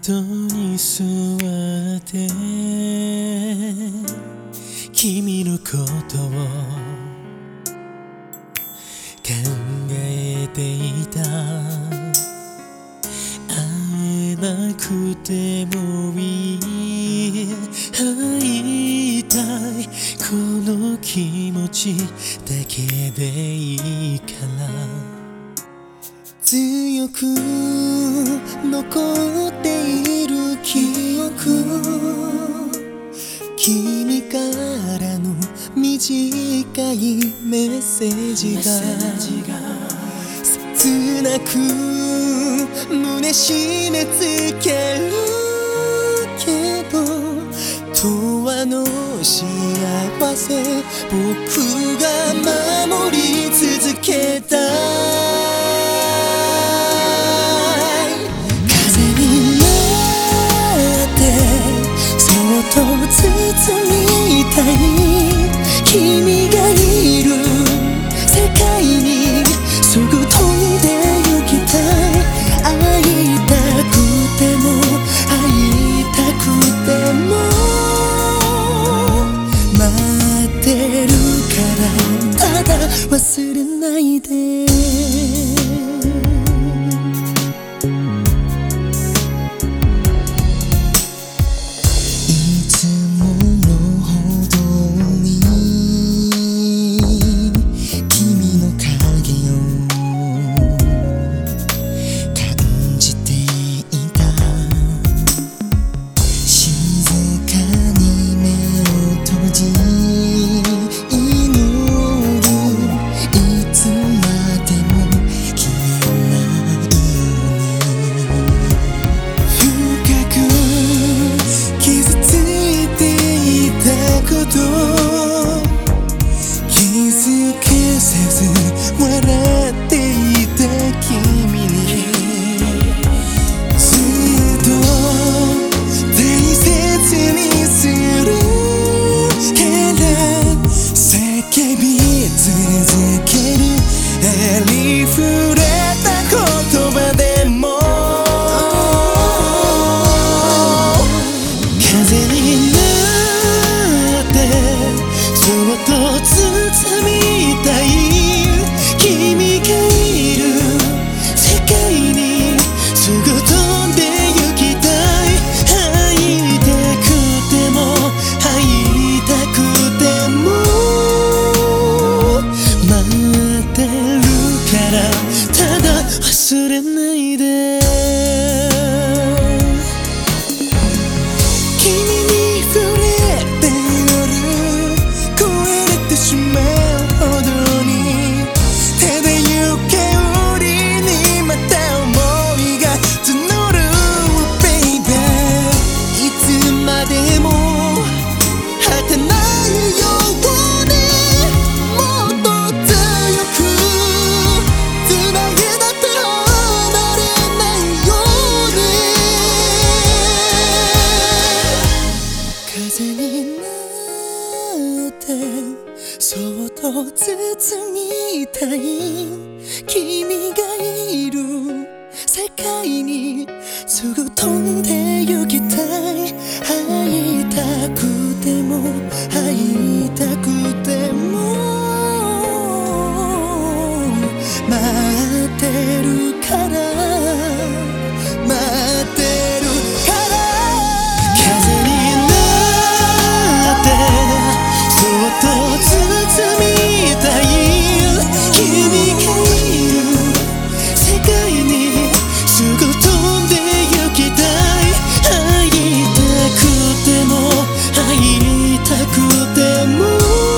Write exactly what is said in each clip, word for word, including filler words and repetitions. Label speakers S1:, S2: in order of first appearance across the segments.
S1: ドに座って君のことを考えていた。会えなくてもいい、会いたいこの気持ちだけでいいから、強く残っている記憶、君からの短いメッセージが切なく胸締め付けるけど、永遠の幸せ僕が守り続けたい。風になってそっと包みたい、君がいる世界にすぐ飛んで行きたい。会いたくても会いたくても待ってるから、ただ忘れないで。気づけせず笑っていた君にずっと大切にするから叫び続ける。ありふれた言葉でも風になそっと包みたい、君がいる世界にすぐ飛んで行きたい。会いたくても会いたくても待ってるから、ただ忘れないで。君に触れてしまうほどにただ行け売りにまた思いが募る Baby、 いつまでも果てないようにもっと強くつなげだって離れないように。風になってそっと包みたい、君がいる世界にすぐ飛んで行きたい。会いたくても会いたくても待ってるから待ってるから、風になってそっと包みたい、君がいる世界にすぐ飛んで行きたい。会いたくても会いたくても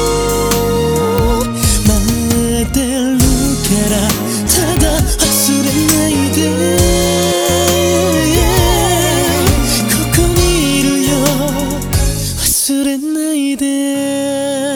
S1: 待ってるから、ただ忘れないで。ここにいるよ忘れないで。